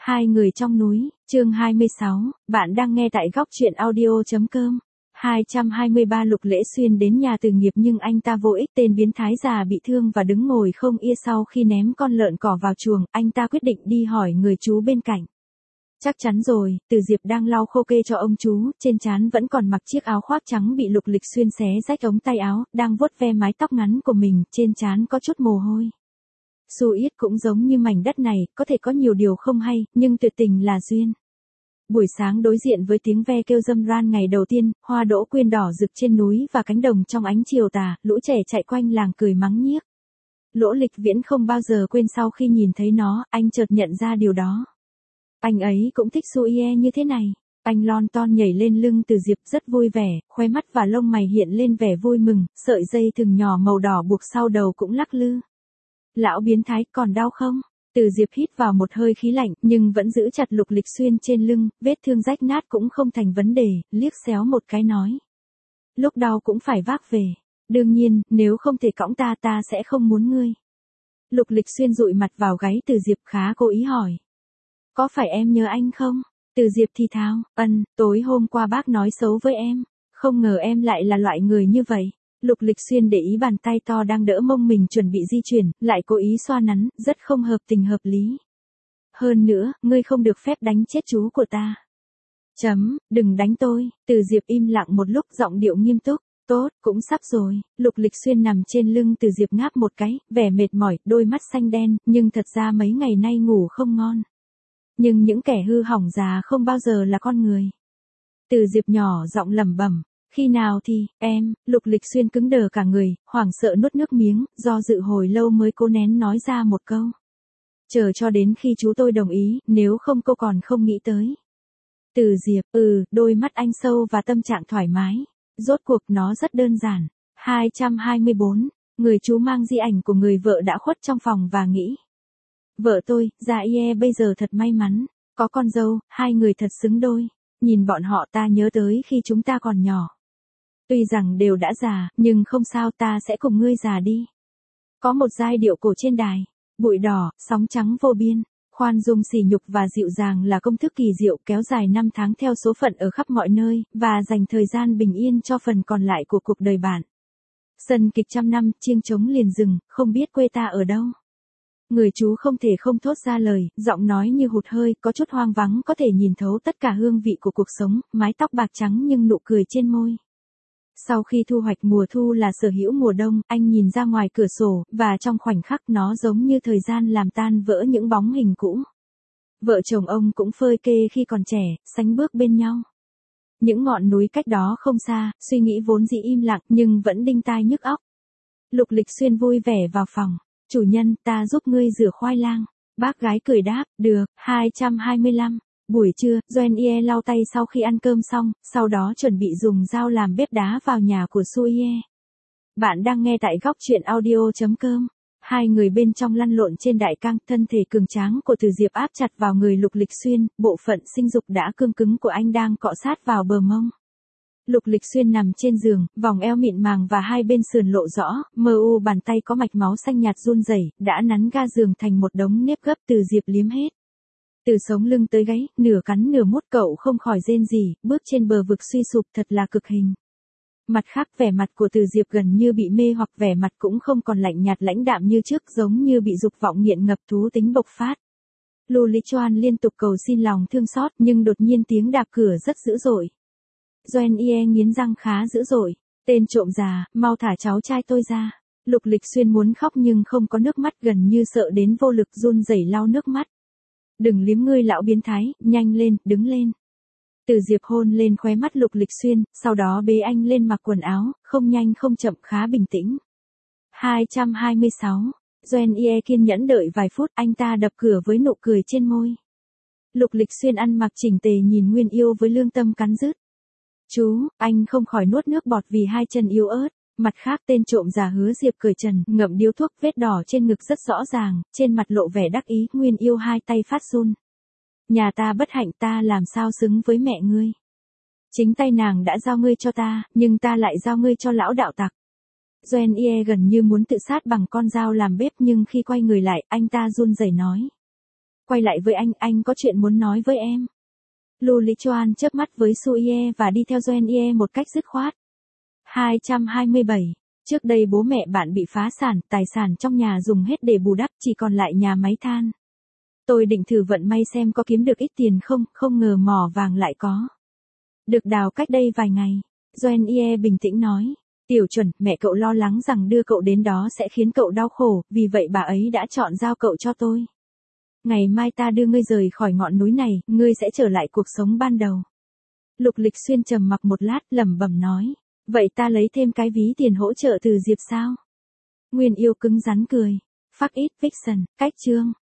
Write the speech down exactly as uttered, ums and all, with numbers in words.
Hai người trong núi, chương hai mươi sáu, bạn đang nghe tại góc truyện audio.com. hai trăm hai mươi ba Lục Lễ Xuyên đến nhà Từ Nghiệp nhưng anh ta vô ích, tên biến thái già bị thương và đứng ngồi không yên. Sau khi ném con lợn cỏ vào chuồng, anh ta quyết định đi hỏi người chú bên cạnh. Chắc chắn rồi, Từ Diệp đang lau khô kê cho ông chú, trên trán vẫn còn mặc chiếc áo khoác trắng bị Lục Lịch Xuyên xé rách ống tay áo, đang vuốt ve mái tóc ngắn của mình, trên trán có chút mồ hôi. Xu Yết cũng giống như mảnh đất này, có thể có nhiều điều không hay, nhưng tuyệt tình là duyên. Buổi sáng đối diện với tiếng ve kêu râm ran ngày đầu tiên, hoa đỗ quyên đỏ rực trên núi và cánh đồng trong ánh chiều tà, lũ trẻ chạy quanh làng cười mắng nhiếc. Lỗ Lịch Viễn không bao giờ quên sau khi nhìn thấy nó, anh chợt nhận ra điều đó. Anh ấy cũng thích Su Ye như thế này. Anh lon ton nhảy lên lưng Từ Diệp rất vui vẻ, khóe mắt và lông mày hiện lên vẻ vui mừng, sợi dây thừng nhỏ màu đỏ buộc sau đầu cũng lắc lư. Lão biến thái, còn đau không? Từ Diệp hít vào một hơi khí lạnh, nhưng vẫn giữ chặt Lục Lịch Xuyên trên lưng, vết thương rách nát cũng không thành vấn đề, liếc xéo một cái nói. Lúc đau cũng phải vác về. Đương nhiên, nếu không thể cõng ta ta sẽ không muốn ngươi. Lục Lịch Xuyên dụi mặt vào gáy Từ Diệp khá cố ý hỏi. Có phải em nhớ anh không? Từ Diệp thì thào, ân, tối hôm qua bác nói xấu với em. Không ngờ em lại là loại người như vậy. Lục Lịch Xuyên để ý bàn tay to đang đỡ mông mình chuẩn bị di chuyển, lại cố ý xoa nắn, rất không hợp tình hợp lý. Hơn nữa, ngươi không được phép đánh chết chú của ta. Chấm, đừng đánh tôi. Từ Diệp im lặng một lúc, giọng điệu nghiêm túc. Tốt, cũng sắp rồi. Lục Lịch Xuyên nằm trên lưng Từ Diệp ngáp một cái, vẻ mệt mỏi, đôi mắt xanh đen, nhưng thật ra mấy ngày nay ngủ không ngon. Nhưng những kẻ hư hỏng già không bao giờ là con người. Từ Diệp nhỏ giọng lẩm bẩm. Khi nào thì, em, Lục Lịch Xuyên cứng đờ cả người, hoảng sợ nuốt nước miếng, do dự hồi lâu mới cố nén nói ra một câu. Chờ cho đến khi chú tôi đồng ý, nếu không cô còn không nghĩ tới. Từ Diệp, ừ, đôi mắt anh sâu và tâm trạng thoải mái. Rốt cuộc nó rất đơn giản. hai trăm hai mươi bốn, người chú mang di ảnh của người vợ đã khuất trong phòng và nghĩ. Vợ tôi, Gia Ye bây giờ thật may mắn, có con dâu, hai người thật xứng đôi. Nhìn bọn họ ta nhớ tới khi chúng ta còn nhỏ. Tuy rằng đều đã già, nhưng không sao, ta sẽ cùng ngươi già đi. Có một giai điệu cổ trên đài, bụi đỏ, sóng trắng vô biên, khoan dung sỉ nhục và dịu dàng là công thức kỳ diệu kéo dài năm tháng theo số phận ở khắp mọi nơi, và dành thời gian bình yên cho phần còn lại của cuộc đời bạn. Sân kịch trăm năm, chiêng trống liền rừng, không biết quê ta ở đâu. Người chú không thể không thốt ra lời, giọng nói như hụt hơi, có chút hoang vắng, có thể nhìn thấu tất cả hương vị của cuộc sống, mái tóc bạc trắng nhưng nụ cười trên môi. Sau khi thu hoạch mùa thu là sở hữu mùa đông, anh nhìn ra ngoài cửa sổ, và trong khoảnh khắc nó giống như thời gian làm tan vỡ những bóng hình cũ. Vợ chồng ông cũng phơi kê khi còn trẻ, sánh bước bên nhau. Những ngọn núi cách đó không xa, suy nghĩ vốn dĩ im lặng nhưng vẫn đinh tai nhức óc. Lục Lịch Xuyên vui vẻ vào phòng. Chủ nhân, ta giúp ngươi rửa khoai lang. Bác gái cười đáp, được. hai trăm hai mươi lăm. Buổi trưa, Doan Ye lau tay sau khi ăn cơm xong, sau đó chuẩn bị dùng dao làm bếp đá vào nhà của Su Ye. Bạn đang nghe tại góc truyện audio.com. Hai người bên trong lăn lộn trên đại cang, thân thể cường tráng của Từ Diệp áp chặt vào người Lục Lịch Xuyên, bộ phận sinh dục đã cương cứng của anh đang cọ sát vào bờ mông. Lục Lịch Xuyên nằm trên giường, vòng eo mịn màng và hai bên sườn lộ rõ, mờ u bàn tay có mạch máu xanh nhạt run rẩy, đã nắn ga giường thành một đống nếp gấp. Từ Diệp liếm hết. Từ sống lưng tới gáy, nửa cắn nửa mút, cậu không khỏi rên rỉ, bước trên bờ vực suy sụp thật là cực hình. Mặt khác, vẻ mặt của Từ Diệp gần như bị mê hoặc, vẻ mặt cũng không còn lạnh nhạt lãnh đạm như trước, giống như bị dục vọng nghiện ngập, thú tính bộc phát. Lu Lý Choan liên tục cầu xin lòng thương xót, nhưng đột nhiên tiếng đạp cửa rất dữ dội. Doan Ye nghiến răng khá dữ dội. Tên trộm già, mau thả cháu trai tôi ra. Lục Lịch Xuyên muốn khóc nhưng không có nước mắt, gần như sợ đến vô lực run rẩy lau nước mắt. Đừng liếm ngươi lão biến thái, nhanh lên, đứng lên. Từ Diệp hôn lên khóe mắt Lục Lịch Xuyên, sau đó bế anh lên mặc quần áo, không nhanh không chậm, khá bình tĩnh. hai trăm hai mươi sáu. Doan Ye kiên nhẫn đợi vài phút, anh ta đập cửa với nụ cười trên môi. Lục Lịch Xuyên ăn mặc chỉnh tề nhìn Nguyên Yêu với lương tâm cắn rứt. Chú, anh không khỏi nuốt nước bọt vì hai chân yếu ớt. Mặt khác, tên trộm già Hứa Diệp cởi trần, ngậm điếu thuốc, vết đỏ trên ngực rất rõ ràng, trên mặt lộ vẻ đắc ý. Nguyên Yêu hai tay phát run. Nhà ta bất hạnh, ta làm sao xứng với mẹ ngươi. Chính tay nàng đã giao ngươi cho ta, nhưng ta lại giao ngươi cho lão đạo tặc. Doan Ye gần như muốn tự sát bằng con dao làm bếp, nhưng khi quay người lại, anh ta run rẩy nói. quay lại với anh, anh có chuyện muốn nói với em. Lưu Lý Choan chớp mắt với Su Ye và đi theo Joen Ye một cách dứt khoát. hai trăm hai mươi bảy. Trước đây bố mẹ bạn bị phá sản, tài sản trong nhà dùng hết để bù đắp, chỉ còn lại nhà máy than. Tôi định thử vận may xem có kiếm được ít tiền không, không ngờ mỏ vàng lại có. Được đào cách đây vài ngày. Joen Ye bình tĩnh nói. Tiểu Chuẩn, mẹ cậu lo lắng rằng đưa cậu đến đó sẽ khiến cậu đau khổ, vì vậy bà ấy đã chọn giao cậu cho tôi. Ngày mai ta đưa ngươi rời khỏi ngọn núi này, ngươi sẽ trở lại cuộc sống ban đầu. Lục Lịch Xuyên trầm mặc một lát, lẩm bẩm nói. Vậy ta lấy thêm cái ví tiền hỗ trợ từ Diệp sao? Nguyên Yêu cứng rắn cười. Fuck it, Vixen, cách chương.